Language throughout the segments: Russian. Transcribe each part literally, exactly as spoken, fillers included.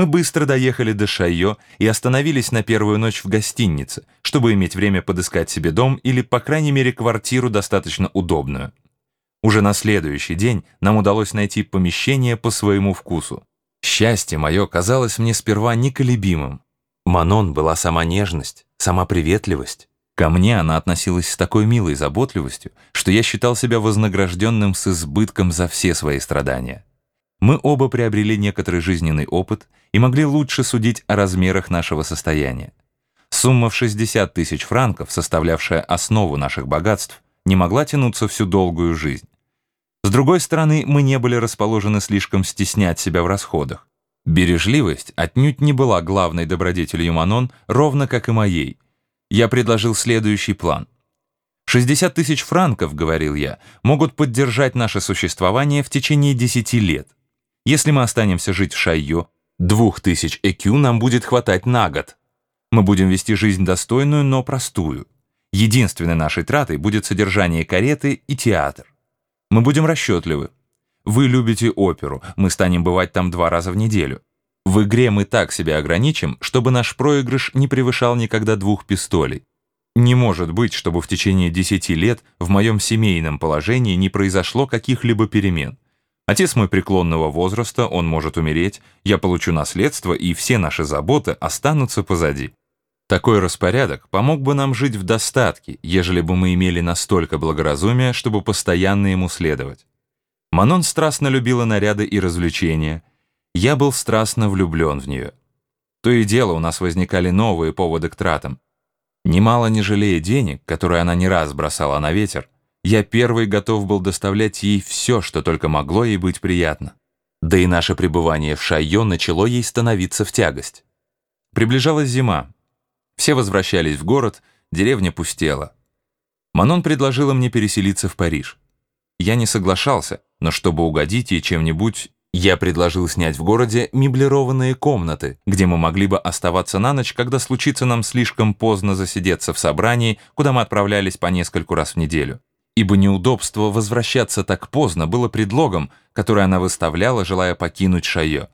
Мы быстро доехали до Шайо и остановились на первую ночь в гостинице, чтобы иметь время подыскать себе дом или, по крайней мере, квартиру достаточно удобную. Уже на следующий день нам удалось найти помещение по своему вкусу. Счастье мое казалось мне сперва неколебимым. Манон была сама нежность, сама приветливость. Ко мне она относилась с такой милой заботливостью, что я считал себя вознагражденным с избытком за все свои страдания. Мы оба приобрели некоторый жизненный опыт и могли лучше судить о размерах нашего состояния. Сумма в шестьдесят тысяч франков, составлявшая основу наших богатств, не могла тянуться всю долгую жизнь. С другой стороны, мы не были расположены слишком стеснять себя в расходах. Бережливость отнюдь не была главной добродетелью Манон, ровно как и моей. Я предложил следующий план. шестьдесят тысяч франков, говорил я, могут поддержать наше существование в течение десяти лет. Если мы останемся жить в Шайо, двух тысяч экю нам будет хватать на год. Мы будем вести жизнь достойную, но простую. Единственной нашей тратой будет содержание кареты и театр. Мы будем расчетливы. Вы любите оперу, мы станем бывать там два раза в неделю. В игре мы так себя ограничим, чтобы наш проигрыш не превышал никогда двух пистолей. Не может быть, чтобы в течение десяти лет в моем семейном положении не произошло каких-либо перемен. Отец мой преклонного возраста, он может умереть, я получу наследство, и все наши заботы останутся позади. Такой распорядок помог бы нам жить в достатке, ежели бы мы имели настолько благоразумия, чтобы постоянно ему следовать. Манон страстно любила наряды и развлечения. Я был страстно влюблен в нее. То и дело у нас возникали новые поводы к тратам. Немало не жалея денег, которые она не раз бросала на ветер, я первый готов был доставлять ей все, что только могло ей быть приятно. Да и наше пребывание в Шайо начало ей становиться в тягость. Приближалась зима. Все возвращались в город, деревня пустела. Манон предложила мне переселиться в Париж. Я не соглашался, но чтобы угодить ей чем-нибудь, я предложил снять в городе меблированные комнаты, где мы могли бы оставаться на ночь, когда случится нам слишком поздно засидеться в собрании, куда мы отправлялись по нескольку раз в неделю. Ибо неудобство возвращаться так поздно было предлогом, который она выставляла, желая покинуть Шайо.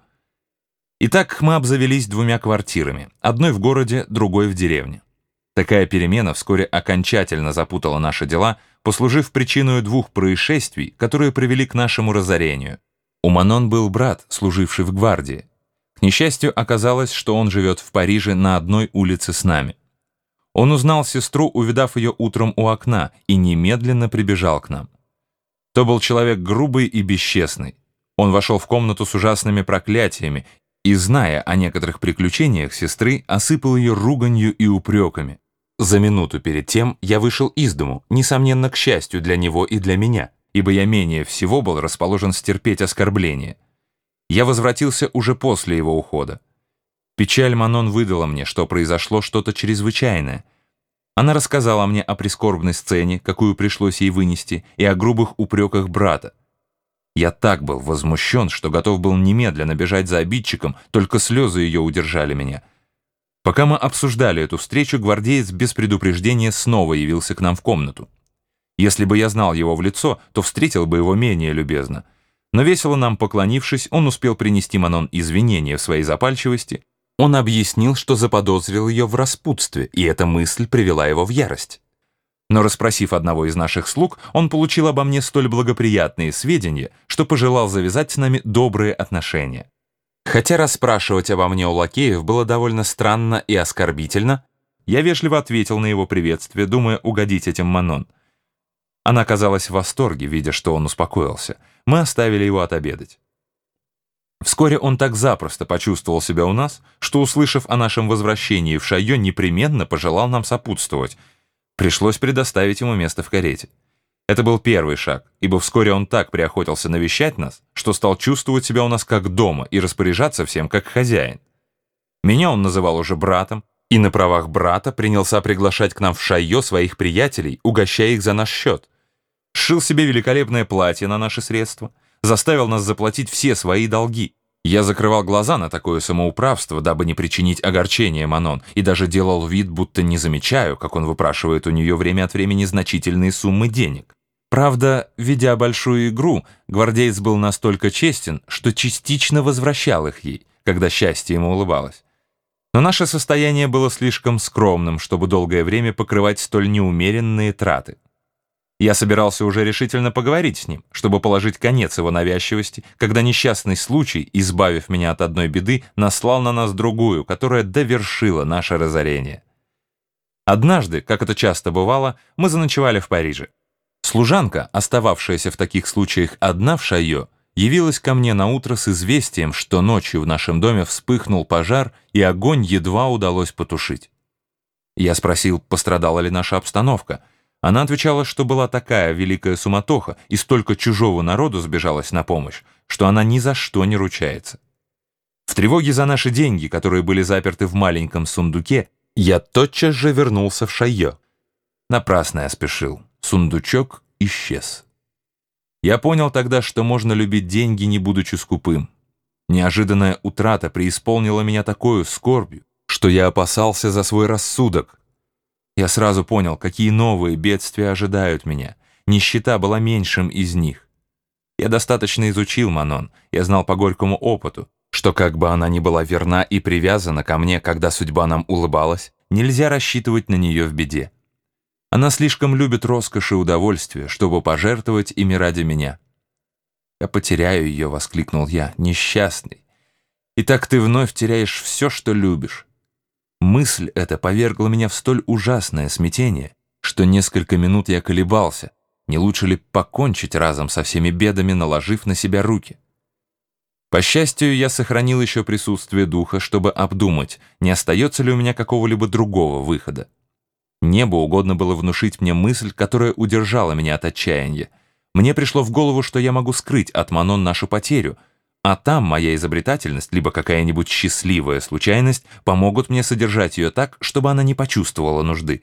Итак, мы обзавелись двумя квартирами, одной в городе, другой в деревне. Такая перемена вскоре окончательно запутала наши дела, послужив причиной двух происшествий, которые привели к нашему разорению. У Манон был брат, служивший в гвардии. К несчастью, оказалось, что он живет в Париже на одной улице с нами. Он узнал сестру, увидав ее утром у окна, и немедленно прибежал к нам. То был человек грубый и бесчестный. Он вошел в комнату с ужасными проклятиями и, зная о некоторых приключениях сестры, осыпал ее руганью и упреками. За минуту перед тем я вышел из дому, несомненно, к счастью для него и для меня, ибо я менее всего был расположен стерпеть оскорбления. Я возвратился уже после его ухода. Печаль Манон выдала мне, что произошло что-то чрезвычайное. Она рассказала мне о прискорбной сцене, какую пришлось ей вынести, и о грубых упреках брата. Я так был возмущен, что готов был немедленно бежать за обидчиком, только слезы ее удержали меня. Пока мы обсуждали эту встречу, гвардеец без предупреждения снова явился к нам в комнату. Если бы я знал его в лицо, то встретил бы его менее любезно. Но весело нам поклонившись, он успел принести Манон извинения в своей запальчивости. Он объяснил, что заподозрил ее в распутстве, и эта мысль привела его в ярость. Но расспросив одного из наших слуг, он получил обо мне столь благоприятные сведения, что пожелал завязать с нами добрые отношения. Хотя расспрашивать обо мне у лакеев было довольно странно и оскорбительно, я вежливо ответил на его приветствие, думая угодить этим Манон. Она казалась в восторге, видя, что он успокоился. Мы оставили его отобедать. Вскоре он так запросто почувствовал себя у нас, что, услышав о нашем возвращении в Шайо, непременно пожелал нам сопутствовать. Пришлось предоставить ему место в карете. Это был первый шаг, ибо вскоре он так приохотился навещать нас, что стал чувствовать себя у нас как дома и распоряжаться всем как хозяин. Меня он называл уже братом, и на правах брата принялся приглашать к нам в Шайо своих приятелей, угощая их за наш счет. Сшил себе великолепное платье на наши средства, заставил нас заплатить все свои долги. Я закрывал глаза на такое самоуправство, дабы не причинить огорчения Манон, и даже делал вид, будто не замечаю, как он выпрашивает у нее время от времени значительные суммы денег. Правда, ведя большую игру, гвардеец был настолько честен, что частично возвращал их ей, когда счастье ему улыбалось. Но наше состояние было слишком скромным, чтобы долгое время покрывать столь неумеренные траты. Я собирался уже решительно поговорить с ним, чтобы положить конец его навязчивости, когда несчастный случай, избавив меня от одной беды, наслал на нас другую, которая довершила наше разорение. Однажды, как это часто бывало, мы заночевали в Париже. Служанка, остававшаяся в таких случаях одна в Шайо, явилась ко мне наутро с известием, что ночью в нашем доме вспыхнул пожар, и огонь едва удалось потушить. Я спросил, пострадала ли наша обстановка. Она отвечала, что была такая великая суматоха, и столько чужого народу сбежалось на помощь, что она ни за что не ручается. В тревоге за наши деньги, которые были заперты в маленьком сундуке, я тотчас же вернулся в Шайо. Напрасно я спешил. Сундучок исчез. Я понял тогда, что можно любить деньги, не будучи скупым. Неожиданная утрата преисполнила меня такою скорбью, что я опасался за свой рассудок. Я сразу понял, какие новые бедствия ожидают меня. Нищета была меньшим из них. Я достаточно изучил Манон, я знал по горькому опыту, что как бы она ни была верна и привязана ко мне, когда судьба нам улыбалась, нельзя рассчитывать на нее в беде. Она слишком любит роскошь и удовольствие, чтобы пожертвовать ими ради меня. «Я потеряю ее», — воскликнул я, — «несчастный. И так ты вновь теряешь все, что любишь». Мысль эта повергла меня в столь ужасное смятение, что несколько минут я колебался, не лучше ли покончить разом со всеми бедами, наложив на себя руки. По счастью, я сохранил еще присутствие духа, чтобы обдумать, не остается ли у меня какого-либо другого выхода. Небу угодно было внушить мне мысль, которая удержала меня от отчаяния. Мне пришло в голову, что я могу скрыть от Манон нашу потерю, а там моя изобретательность, либо какая-нибудь счастливая случайность помогут мне содержать ее так, чтобы она не почувствовала нужды.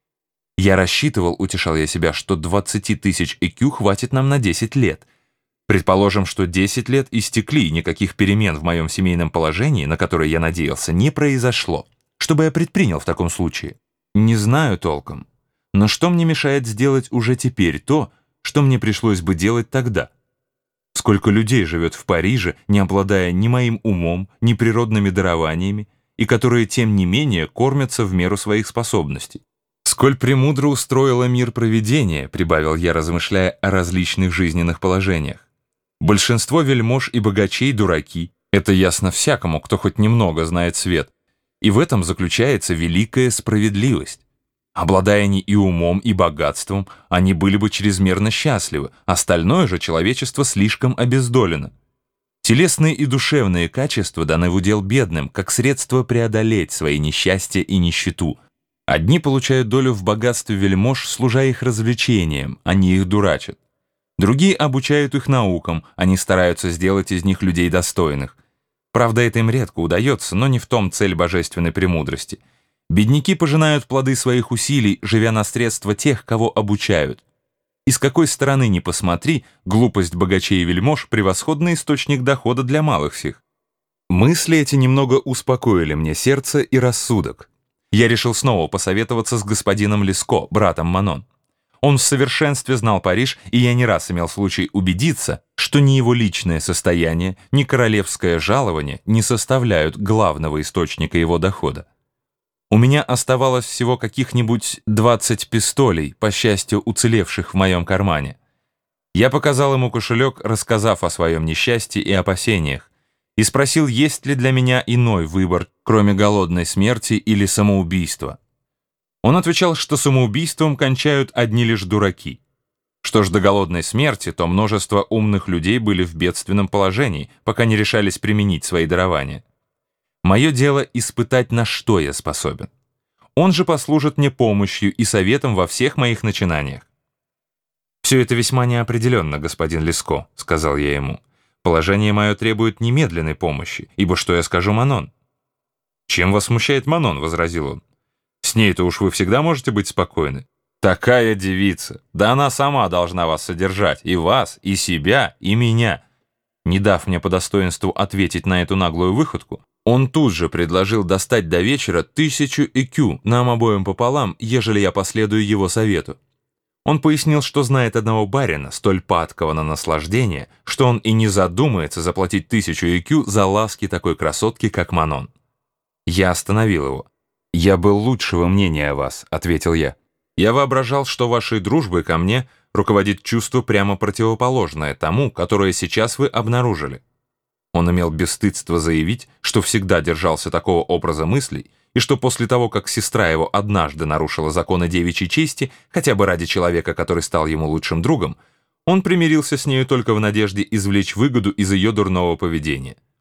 Я рассчитывал, утешал я себя, что двадцати тысяч ЭКЮ хватит нам на десять лет. Предположим, что десять лет истекли, и никаких перемен в моем семейном положении, на которые я надеялся, не произошло. Что бы я предпринял в таком случае? Не знаю толком. Но что мне мешает сделать уже теперь то, что мне пришлось бы делать тогда? Сколько людей живет в Париже, не обладая ни моим умом, ни природными дарованиями, и которые, тем не менее, кормятся в меру своих способностей. Сколь премудро устроило мир провидение, прибавил я, размышляя о различных жизненных положениях. Большинство вельмож и богачей дураки. Это ясно всякому, кто хоть немного знает свет. И в этом заключается великая справедливость. Обладая они и умом, и богатством, они были бы чрезмерно счастливы, остальное же человечество слишком обездолено. Телесные и душевные качества даны в удел бедным, как средство преодолеть свои несчастья и нищету. Одни получают долю в богатстве вельмож, служа их развлечениям, они их дурачат. Другие обучают их наукам, они стараются сделать из них людей достойных. Правда, это им редко удается, но не в том цель божественной премудрости. Бедняки пожинают плоды своих усилий, живя на средства тех, кого обучают. И с какой стороны ни посмотри, глупость богачей и вельмож — превосходный источник дохода для малых сих. Мысли эти немного успокоили мне сердце и рассудок. Я решил снова посоветоваться с господином Леско, братом Манон. Он в совершенстве знал Париж, и я не раз имел случай убедиться, что ни его личное состояние, ни королевское жалование не составляют главного источника его дохода. У меня оставалось всего каких-нибудь двадцать пистолей, по счастью, уцелевших в моем кармане. Я показал ему кошелек, рассказав о своем несчастье и опасениях, и спросил, есть ли для меня иной выбор, кроме голодной смерти или самоубийства. Он отвечал, что самоубийством кончают одни лишь дураки. Что ж до голодной смерти, то множество умных людей были в бедственном положении, пока не решались применить свои дарования. Мое дело испытать, на что я способен. Он же послужит мне помощью и советом во всех моих начинаниях. «Все это весьма неопределенно, господин Леско», — сказал я ему. «Положение мое требует немедленной помощи, ибо что я скажу Манон?» «Чем вас смущает Манон?» — возразил он. «С ней-то уж вы всегда можете быть спокойны. Такая девица! Да она сама должна вас содержать, и вас, и себя, и меня». Не дав мне по достоинству ответить на эту наглую выходку, он тут же предложил достать до вечера тысячу ЭКЮ нам обоим пополам, ежели я последую его совету. Он пояснил, что знает одного барина, столь падкого на наслаждение, что он и не задумается заплатить тысячу и кью за ласки такой красотки, как Манон. Я остановил его. «Я был лучшего мнения о вас», — ответил я. «Я воображал, что вашей дружбой ко мне руководит чувство прямо противоположное тому, которое сейчас вы обнаружили». Он имел бесстыдство заявить, что всегда держался такого образа мыслей, и что после того, как сестра его однажды нарушила законы девичьей чести, хотя бы ради человека, который стал ему лучшим другом, он примирился с нею только в надежде извлечь выгоду из ее дурного поведения.